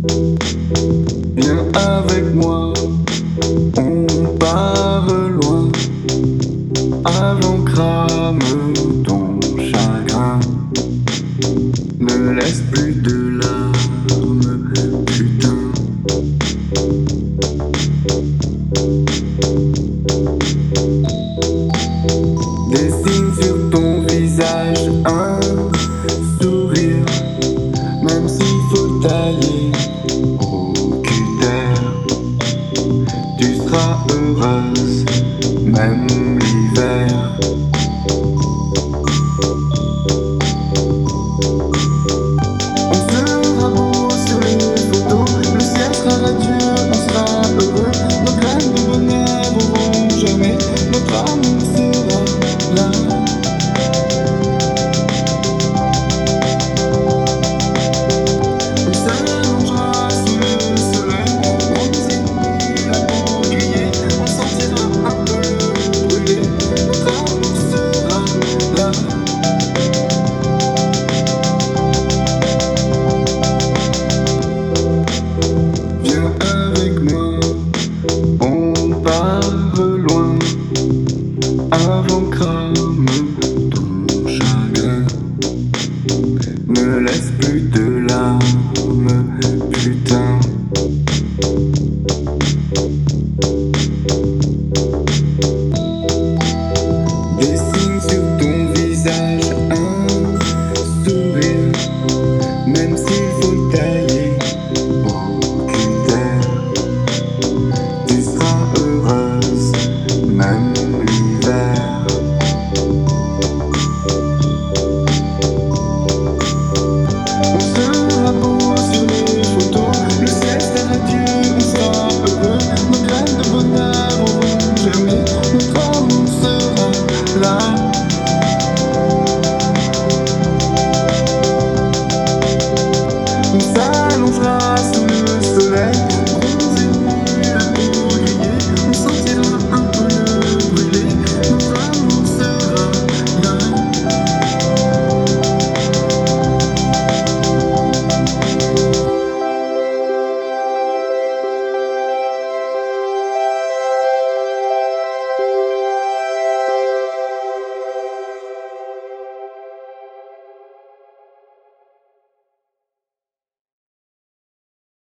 Viens avec moi, on part loin. Allons, crame ton chagrin. Ne laisse plus de larmes, putain. Dessine sur ton visage un sourire, même s'il faut tailler au cutter. Tu seras heureuse, même